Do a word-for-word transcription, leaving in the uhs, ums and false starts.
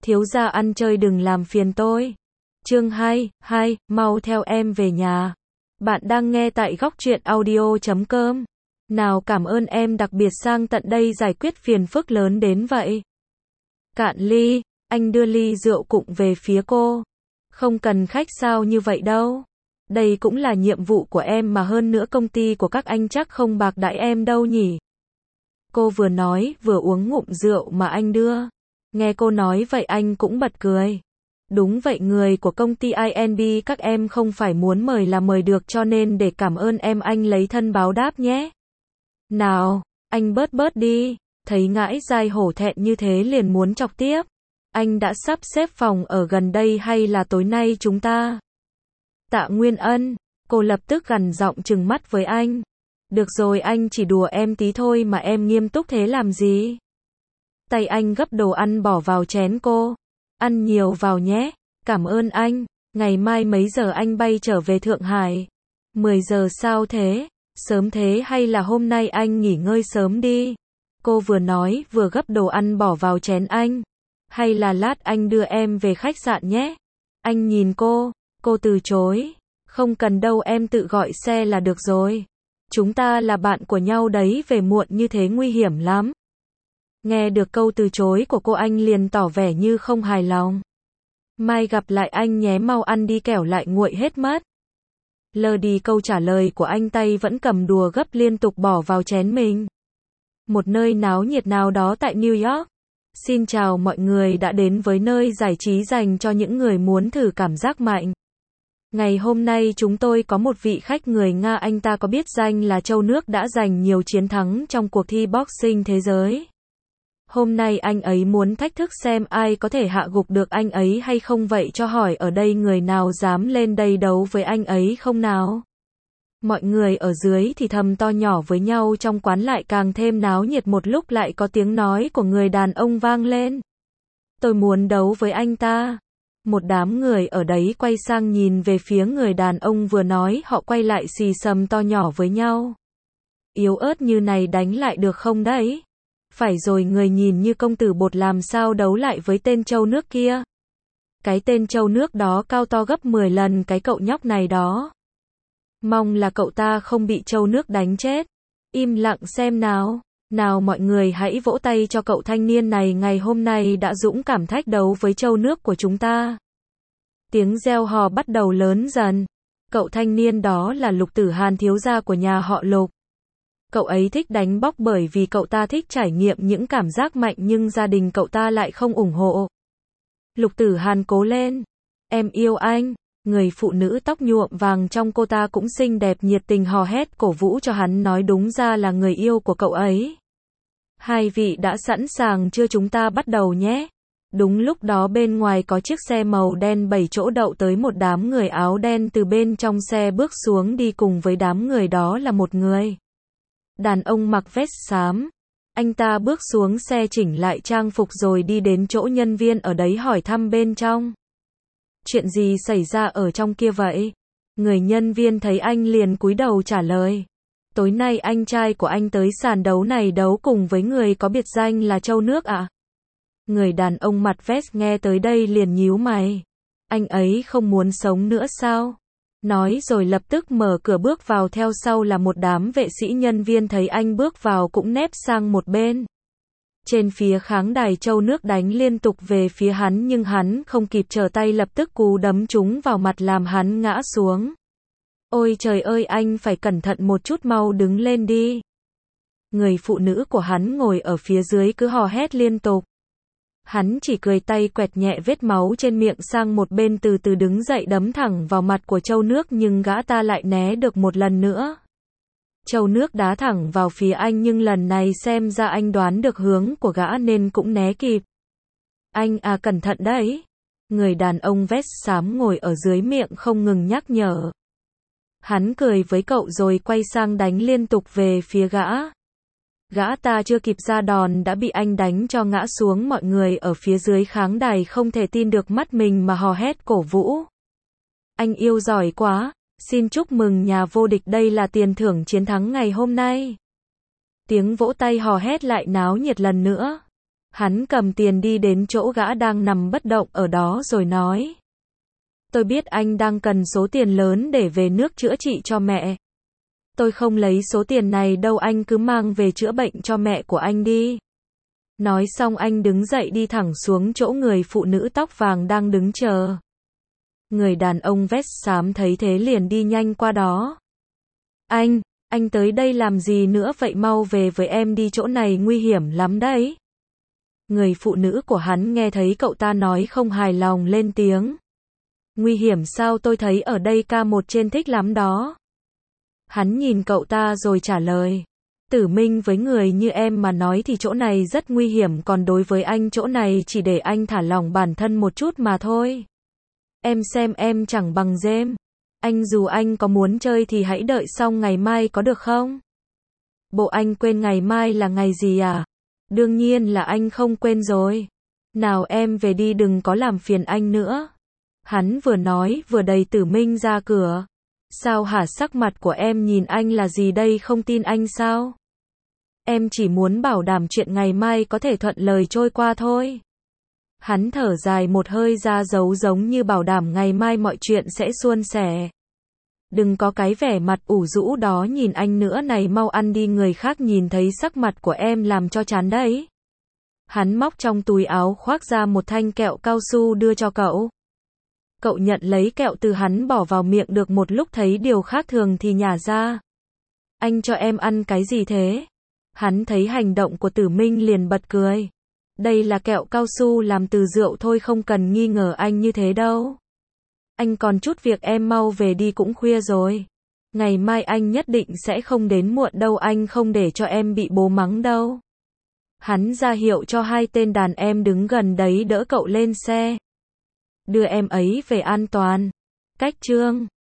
Thiếu gia ăn chơi đừng làm phiền tôi. Chương hai, hai, mau theo em về nhà. Bạn đang nghe tại góc truyện audio chấm com. Nào cảm ơn em đặc biệt sang tận đây giải quyết phiền phức lớn đến vậy. Cạn ly, anh đưa ly rượu cụng về phía cô. Không cần khách sáo như vậy đâu. Đây cũng là nhiệm vụ của em mà, hơn nữa công ty của các anh chắc không bạc đãi em đâu nhỉ. Cô vừa nói vừa uống ngụm rượu mà anh đưa. Nghe cô nói vậy anh cũng bật cười. Đúng vậy, người của công ty i en bê các em không phải muốn mời là mời được, cho nên để cảm ơn em anh lấy thân báo đáp nhé. Nào, anh bớt bớt đi. Thấy ngãi dai hổ thẹn như thế liền muốn chọc tiếp. Anh đã sắp xếp phòng ở gần đây hay là tối nay chúng ta? Tạ Nguyên Ân, cô lập tức gằn giọng trừng mắt với anh. Được rồi, anh chỉ đùa em tí thôi mà em nghiêm túc thế làm gì? Tay anh gấp đồ ăn bỏ vào chén cô. Ăn nhiều vào nhé. Cảm ơn anh. Ngày mai mấy giờ anh bay trở về Thượng Hải? mười giờ sao thế? Sớm thế hay là hôm nay anh nghỉ ngơi sớm đi? Cô vừa nói vừa gấp đồ ăn bỏ vào chén anh. Hay là lát anh đưa em về khách sạn nhé? Anh nhìn cô. Cô từ chối. Không cần đâu, em tự gọi xe là được rồi. Chúng ta là bạn của nhau đấy, về muộn như thế nguy hiểm lắm. Nghe được câu từ chối của cô anh liền tỏ vẻ như không hài lòng. Mai gặp lại anh nhé, mau ăn đi kẻo lại nguội hết mất. Lờ đi câu trả lời của anh, tay vẫn cầm đùa gấp liên tục bỏ vào chén mình. Một nơi náo nhiệt nào đó tại New York. Xin chào mọi người đã đến với nơi giải trí dành cho những người muốn thử cảm giác mạnh. Ngày hôm nay chúng tôi có một vị khách người Nga, anh ta có biết danh là Châu Nước, đã giành nhiều chiến thắng trong cuộc thi boxing thế giới. Hôm nay anh ấy muốn thách thức xem ai có thể hạ gục được anh ấy hay không, vậy cho hỏi ở đây người nào dám lên đây đấu với anh ấy không nào? Mọi người ở dưới thì thầm to nhỏ với nhau, trong quán lại càng thêm náo nhiệt. Một lúc lại có tiếng nói của người đàn ông vang lên. Tôi muốn đấu với anh ta. Một đám người ở đấy quay sang nhìn về phía người đàn ông vừa nói, họ quay lại xì xầm to nhỏ với nhau. Yếu ớt như này đánh lại được không đấy? Phải rồi, người nhìn như công tử bột làm sao đấu lại với tên Châu Nước kia? Cái tên Châu Nước đó cao to gấp mười lần cái cậu nhóc này đó. Mong là cậu ta không bị Châu Nước đánh chết. Im lặng xem nào. Nào mọi người hãy vỗ tay cho cậu thanh niên này, ngày hôm nay đã dũng cảm thách đấu với Châu Nước của chúng ta. Tiếng reo hò bắt đầu lớn dần. Cậu thanh niên đó là Lục Tử Hàn, thiếu gia của nhà họ Lục. Cậu ấy thích đánh bóc bởi vì cậu ta thích trải nghiệm những cảm giác mạnh, nhưng gia đình cậu ta lại không ủng hộ. Lục Tử Hàn cố lên. Em yêu anh. Người phụ nữ tóc nhuộm vàng trong cô ta cũng xinh đẹp, nhiệt tình hò hét cổ vũ cho hắn, nói đúng ra là người yêu của cậu ấy. Hai vị đã sẵn sàng chưa, chúng ta bắt đầu nhé. Đúng lúc đó bên ngoài có chiếc xe màu đen bảy chỗ đậu tới, một đám người áo đen từ bên trong xe bước xuống, đi cùng với đám người đó là một người đàn ông mặc vest xám. Anh ta bước xuống xe chỉnh lại trang phục rồi đi đến chỗ nhân viên ở đấy hỏi thăm bên trong. Chuyện gì xảy ra ở trong kia vậy? Người nhân viên thấy anh liền cúi đầu trả lời. Tối nay anh trai của anh tới sàn đấu này đấu cùng với người có biệt danh là Châu Nước ạ. À? Người đàn ông mặt vest nghe tới đây liền nhíu mày. Anh ấy không muốn sống nữa sao? Nói rồi lập tức mở cửa bước vào, theo sau là một đám vệ sĩ. Nhân viên thấy anh bước vào cũng nép sang một bên. Trên phía kháng đài, Châu Nước đánh liên tục về phía hắn, nhưng hắn không kịp trở tay, lập tức cú đấm trúng vào mặt làm hắn ngã xuống. Ôi trời ơi, anh phải cẩn thận một chút, mau đứng lên đi. Người phụ nữ của hắn ngồi ở phía dưới cứ hò hét liên tục. Hắn chỉ cười, tay quẹt nhẹ vết máu trên miệng sang một bên, từ từ đứng dậy đấm thẳng vào mặt của Châu Nước, nhưng gã ta lại né được một lần nữa. Châu Nước đá thẳng vào phía anh, nhưng lần này xem ra anh đoán được hướng của gã nên cũng né kịp. Anh à, cẩn thận đấy. Người đàn ông vest xám ngồi ở dưới miệng không ngừng nhắc nhở. Hắn cười với cậu rồi quay sang đánh liên tục về phía gã. Gã ta chưa kịp ra đòn đã bị anh đánh cho ngã xuống. Mọi người ở phía dưới kháng đài không thể tin được mắt mình mà hò hét cổ vũ. Anh yêu giỏi quá. Xin chúc mừng nhà vô địch, đây là tiền thưởng chiến thắng ngày hôm nay. Tiếng vỗ tay hò hét lại náo nhiệt lần nữa. Hắn cầm tiền đi đến chỗ gã đang nằm bất động ở đó rồi nói. Tôi biết anh đang cần số tiền lớn để về nước chữa trị cho mẹ. Tôi không lấy số tiền này đâu, anh cứ mang về chữa bệnh cho mẹ của anh đi. Nói xong anh đứng dậy đi thẳng xuống chỗ người phụ nữ tóc vàng đang đứng chờ. Người đàn ông vest xám thấy thế liền đi nhanh qua đó. Anh, anh tới đây làm gì nữa vậy, mau về với em đi, chỗ này nguy hiểm lắm đấy. Người phụ nữ của hắn nghe thấy cậu ta nói không hài lòng lên tiếng. Nguy hiểm sao, tôi thấy ở đây ca một trên thích lắm đó. Hắn nhìn cậu ta rồi trả lời. Tử Minh, với người như em mà nói thì chỗ này rất nguy hiểm, còn đối với anh chỗ này chỉ để anh thả lỏng bản thân một chút mà thôi. Em xem em chẳng bằng dêm. Anh dù anh có muốn chơi thì hãy đợi xong ngày mai có được không? Bộ anh quên ngày mai là ngày gì à? Đương nhiên là anh không quên rồi. Nào em về đi, đừng có làm phiền anh nữa. Hắn vừa nói vừa đẩy Tử Minh ra cửa. Sao hả, sắc mặt của em nhìn anh là gì đây, không tin anh sao? Em chỉ muốn bảo đảm chuyện ngày mai có thể thuận lời trôi qua thôi. Hắn thở dài một hơi ra dấu giống như bảo đảm ngày mai mọi chuyện sẽ suôn sẻ. Đừng có cái vẻ mặt ủ rũ đó nhìn anh nữa này, mau ăn đi, người khác nhìn thấy sắc mặt của em làm cho chán đấy. Hắn móc trong túi áo khoác ra một thanh kẹo cao su đưa cho cậu. Cậu nhận lấy kẹo từ hắn bỏ vào miệng được một lúc thấy điều khác thường thì nhả ra. Anh cho em ăn cái gì thế? Hắn thấy hành động của Tử Minh liền bật cười. Đây là kẹo cao su làm từ rượu thôi, không cần nghi ngờ anh như thế đâu. Anh còn chút việc, em mau về đi, cũng khuya rồi. Ngày mai anh nhất định sẽ không đến muộn đâu, anh không để cho em bị bố mắng đâu. Hắn ra hiệu cho hai tên đàn em đứng gần đấy đỡ cậu lên xe. Đưa em ấy về an toàn. Cách chương